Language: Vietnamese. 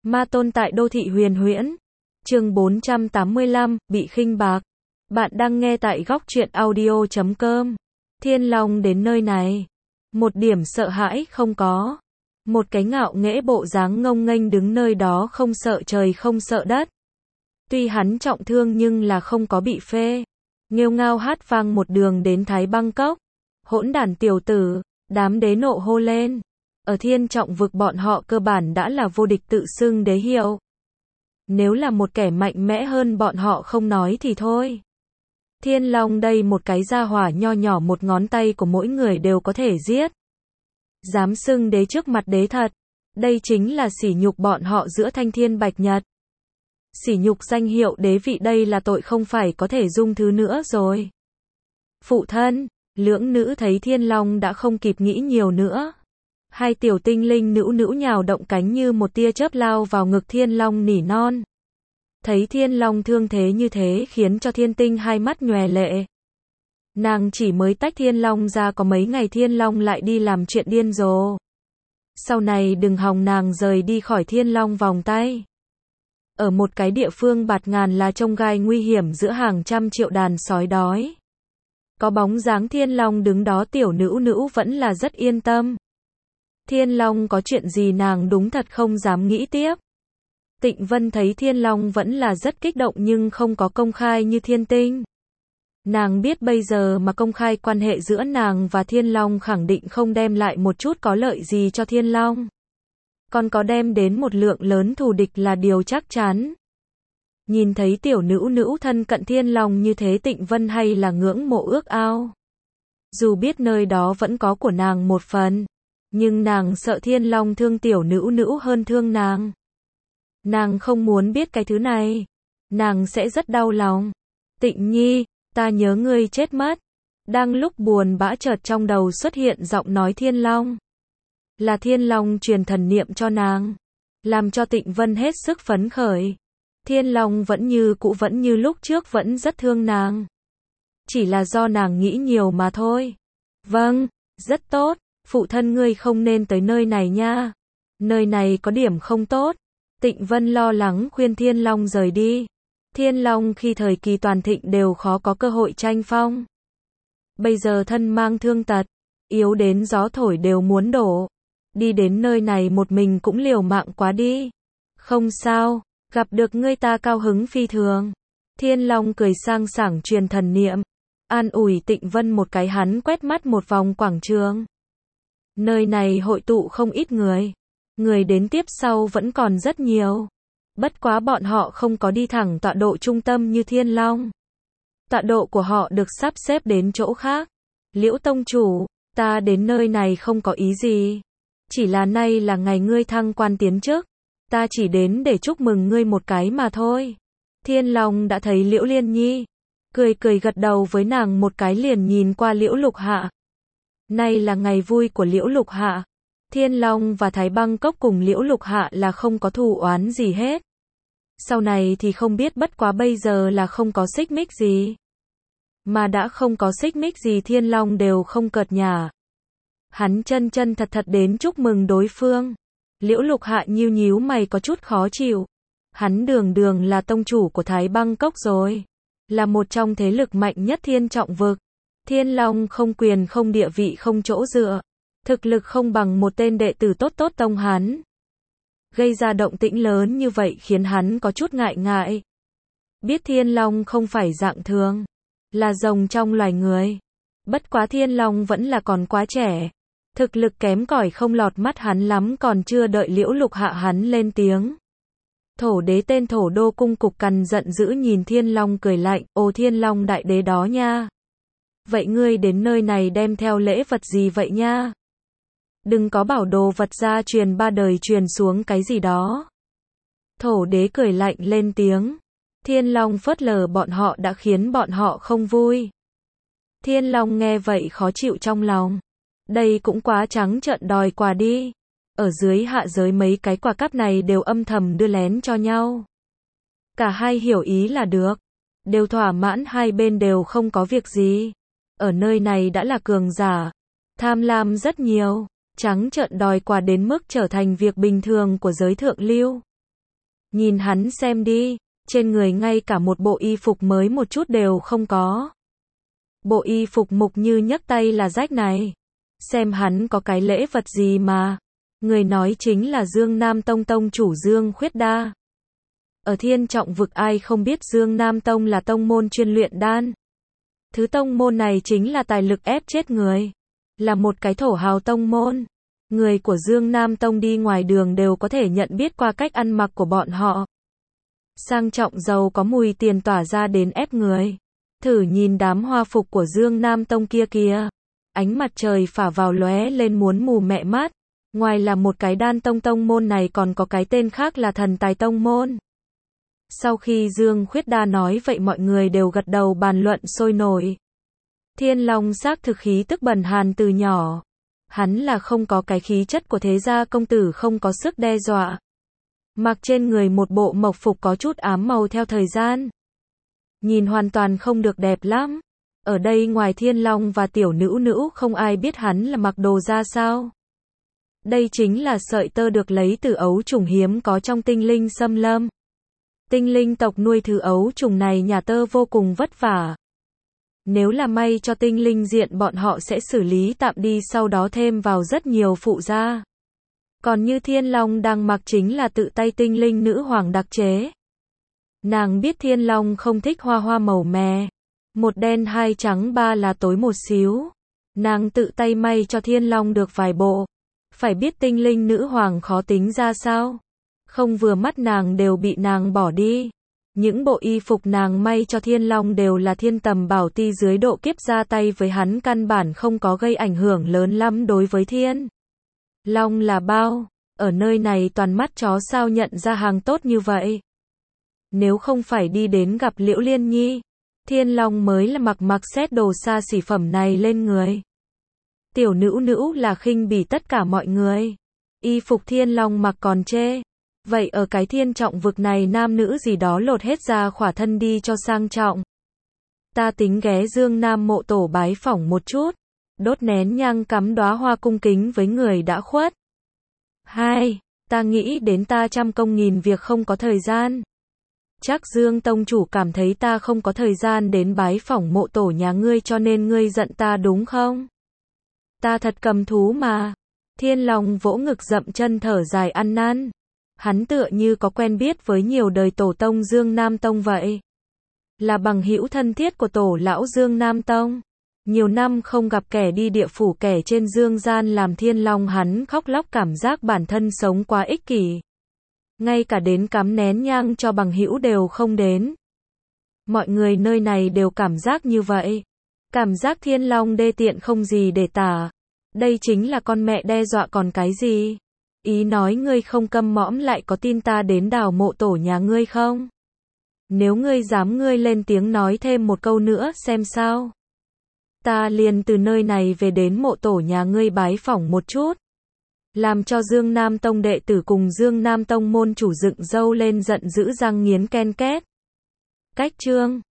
Ma tôn tại đô thị huyền huyễn. Chương 485, bị khinh bạc. Bạn đang nghe tại góc truyện audio.com. Thiên Long đến nơi này. Một điểm sợ hãi không có. Một cái ngạo nghễ bộ dáng ngông nghênh đứng nơi đó không sợ trời không sợ đất. Tuy hắn trọng thương nhưng là không có bị phê. Nghêu ngao hát vang một đường đến Thái Bangkok. Hỗn đản tiểu tử, đám đế nộ hô lên. Ở thiên trọng vực bọn họ cơ bản đã là vô địch tự xưng đế hiệu. Nếu là một kẻ mạnh mẽ hơn bọn họ không nói thì thôi. Thiên Long đây một cái gia hỏa nho nhỏ một ngón tay của mỗi người đều có thể giết. Dám xưng đế trước mặt đế thật. Đây chính là sỉ nhục bọn họ giữa thanh thiên bạch nhật. Sỉ nhục danh hiệu đế vị đây là tội không phải có thể dung thứ nữa rồi. Phụ thân, lưỡng nữ thấy Thiên Long đã không kịp nghĩ nhiều nữa. Hai tiểu tinh linh nữu nữu nhào động cánh như một tia chớp lao vào ngực Thiên Long nỉ non. Thấy Thiên Long thương thế như thế khiến cho Thiên Tinh hai mắt nhòe lệ. Nàng chỉ mới tách Thiên Long ra có mấy ngày Thiên Long lại đi làm chuyện điên rồ. Sau này đừng hòng nàng rời đi khỏi Thiên Long vòng tay. Ở một cái địa phương bạt ngàn là trông gai nguy hiểm giữa hàng trăm triệu đàn sói đói. Có bóng dáng Thiên Long đứng đó tiểu nữu nữu vẫn là rất yên tâm. Thiên Long có chuyện gì nàng đúng thật không dám nghĩ tiếp. Tịnh Vân thấy Thiên Long vẫn là rất kích động nhưng không có công khai như Thiên Tinh. Nàng biết bây giờ mà công khai quan hệ giữa nàng và Thiên Long khẳng định không đem lại một chút có lợi gì cho Thiên Long. Còn có đem đến một lượng lớn thù địch là điều chắc chắn. Nhìn thấy tiểu nữu nữu thân cận Thiên Long như thế Tịnh Vân hay là ngưỡng mộ ước ao. Dù biết nơi đó vẫn có của nàng một phần. Nhưng nàng sợ Thiên Long thương tiểu nữu nữu hơn thương nàng. Nàng không muốn biết cái thứ này. Nàng sẽ rất đau lòng. Tịnh Nhi, ta nhớ ngươi chết mất. Đang lúc buồn bã chợt trong đầu xuất hiện giọng nói Thiên Long. Là Thiên Long truyền thần niệm cho nàng. Làm cho Tịnh Vân hết sức phấn khởi. Thiên Long vẫn như cũ vẫn như lúc trước vẫn rất thương nàng. Chỉ là do nàng nghĩ nhiều mà thôi. Vâng, rất tốt. Phụ thân ngươi không nên tới nơi này nha. Nơi này có điểm không tốt. Tịnh Vân lo lắng khuyên Thiên Long rời đi. Thiên Long khi thời kỳ toàn thịnh đều khó có cơ hội tranh phong. Bây giờ thân mang thương tật, yếu đến gió thổi đều muốn đổ. Đi đến nơi này một mình cũng liều mạng quá đi. Không sao, gặp được ngươi ta cao hứng phi thường. Thiên Long cười sang sảng truyền thần niệm. An ủi Tịnh Vân một cái hắn quét mắt một vòng quảng trường. Nơi này hội tụ không ít người. Người đến tiếp sau vẫn còn rất nhiều. Bất quá bọn họ không có đi thẳng tọa độ trung tâm như Thiên Long. Tọa độ của họ được sắp xếp đến chỗ khác. Liễu tông chủ, ta đến nơi này không có ý gì. Chỉ là nay là ngày ngươi thăng quan tiến chức. Ta chỉ đến để chúc mừng ngươi một cái mà thôi. Thiên Long đã thấy Liễu Liên Nhi. Cười cười gật đầu với nàng một cái liền nhìn qua Liễu Lục Hạ. Nay là ngày vui của Liễu Lục Hạ. Thiên Long và Thái Bangkok cùng Liễu Lục Hạ là không có thù oán gì hết. Sau này thì không biết bất quá bây giờ là không có xích mích gì. Mà đã không có xích mích gì Thiên Long đều không cợt nhả. Hắn chân chân thật thật đến chúc mừng đối phương. Liễu Lục Hạ nhíu nhíu mày có chút khó chịu. Hắn đường đường là tông chủ của Thái Bangkok rồi. Là một trong thế lực mạnh nhất thiên trọng vực. Thiên Long không quyền không địa vị không chỗ dựa. Thực lực không bằng một tên đệ tử tốt tốt tông hắn. Gây ra động tĩnh lớn như vậy khiến hắn có chút ngại ngại. Biết Thiên Long không phải dạng thường. Là rồng trong loài người. Bất quá Thiên Long vẫn là còn quá trẻ. Thực lực kém cỏi không lọt mắt hắn lắm còn chưa đợi Liễu Lục Hạ hắn lên tiếng. Thổ đế tên Thổ Đô Cung Cục Cằn giận dữ nhìn Thiên Long cười lạnh. Ồ Thiên Long đại đế đó nha. Vậy ngươi đến nơi này đem theo lễ vật gì vậy nha? Đừng có bảo đồ vật gia truyền ba đời truyền xuống cái gì đó. Thổ đế cười lạnh lên tiếng. Thiên Long phớt lờ bọn họ đã khiến bọn họ không vui. Thiên Long nghe vậy khó chịu trong lòng. Đây cũng quá trắng trợn đòi quà đi. Ở dưới hạ giới mấy cái quà cáp này đều âm thầm đưa lén cho nhau. Cả hai hiểu ý là được. Đều thỏa mãn hai bên đều không có việc gì. Ở nơi này đã là cường giả. Tham lam rất nhiều. Trắng trợn đòi quà đến mức trở thành việc bình thường của giới thượng lưu. Nhìn hắn xem đi, trên người ngay cả một bộ y phục mới một chút đều không có. Bộ y phục mục như nhấc tay là rách này. Xem hắn có cái lễ vật gì mà. Người nói chính là Dương Nam Tông tông chủ Dương Khuyết Đa. Ở Thiên Trọng vực ai không biết Dương Nam Tông là tông môn chuyên luyện đan. Thứ tông môn này chính là tài lực ép chết người. Là một cái thổ hào tông môn. Người của Dương Nam Tông đi ngoài đường đều có thể nhận biết qua cách ăn mặc của bọn họ. Sang trọng giàu có mùi tiền tỏa ra đến ép người. Thử nhìn đám hoa phục của Dương Nam Tông kia kìa. Ánh mặt trời phả vào lóe lên muốn mù mẹ mắt. Ngoài là một cái đan tông môn này còn có cái tên khác là thần tài tông môn. Sau khi Dương Khuyết Đa nói vậy mọi người đều gật đầu bàn luận sôi nổi. Thiên Long xác thực khí tức bần hàn từ nhỏ. Hắn là không có cái khí chất của thế gia công tử, không có sức đe dọa. Mặc trên người một bộ mộc phục có chút ám màu theo thời gian. Nhìn hoàn toàn không được đẹp lắm. Ở đây ngoài Thiên Long và tiểu nữ nữ không ai biết hắn là mặc đồ ra sao. Đây chính là sợi tơ được lấy từ ấu trùng hiếm có trong tinh linh xâm lâm. Tinh linh tộc nuôi thứ ấu trùng này nhà tơ vô cùng vất vả. Nếu là may cho tinh linh diện bọn họ sẽ xử lý tạm đi, sau đó thêm vào rất nhiều phụ gia. Còn như Thiên Long đang mặc chính là tự tay tinh linh nữ hoàng đặc chế. Nàng biết Thiên Long không thích hoa hoa màu mè. Một đen hai trắng ba là tối một xíu. Nàng tự tay may cho Thiên Long được vài bộ. Phải biết tinh linh nữ hoàng khó tính ra sao. Không vừa mắt nàng đều bị nàng bỏ đi. Những bộ y phục nàng may cho Thiên Long đều là thiên tầm bảo ti dưới độ kiếp, ra tay với hắn căn bản không có gây ảnh hưởng lớn lắm đối với Thiên Long là bao. Ở nơi này toàn mắt chó sao nhận ra hàng tốt như vậy. Nếu không phải đi đến gặp Liễu Liên Nhi, Thiên Long mới là mặc xét đồ xa xỉ phẩm này lên người. Tiểu nữ nữ là khinh bỉ tất cả mọi người. Y phục Thiên Long mặc còn chê. Vậy ở cái Thiên Trọng vực này nam nữ gì đó lột hết ra khỏa thân đi cho sang trọng. Ta tính ghé Dương Nam mộ tổ bái phỏng một chút. Đốt nén nhang cắm đóa hoa cung kính với người đã khuất. 2. Ta nghĩ đến ta trăm công nghìn việc không có thời gian. Chắc Dương Tông chủ cảm thấy ta không có thời gian đến bái phỏng mộ tổ nhà ngươi cho nên ngươi giận ta đúng không? Ta thật cầm thú mà. Thiên Long vỗ ngực dậm chân thở dài ăn năn. Hắn tựa như có quen biết với nhiều đời tổ tông Dương Nam Tông vậy. Là bằng hữu thân thiết của tổ lão Dương Nam Tông. Nhiều năm không gặp kẻ đi địa phủ kẻ trên dương gian làm Thiên Long hắn khóc lóc, cảm giác bản thân sống quá ích kỷ. Ngay cả đến cắm nén nhang cho bằng hữu đều không đến. Mọi người nơi này đều cảm giác như vậy. Cảm giác Thiên Long đê tiện không gì để tả. Đây chính là con mẹ đe dọa còn cái gì? Ý nói ngươi không câm mõm lại có tin ta đến đào mộ tổ nhà ngươi không? Nếu ngươi dám ngươi lên tiếng nói thêm một câu nữa xem sao. Ta liền từ nơi này về đến mộ tổ nhà ngươi bái phỏng một chút. Làm cho Dương Nam Tông đệ tử cùng Dương Nam Tông môn chủ dựng râu lên giận dữ răng nghiến ken két. Cách chương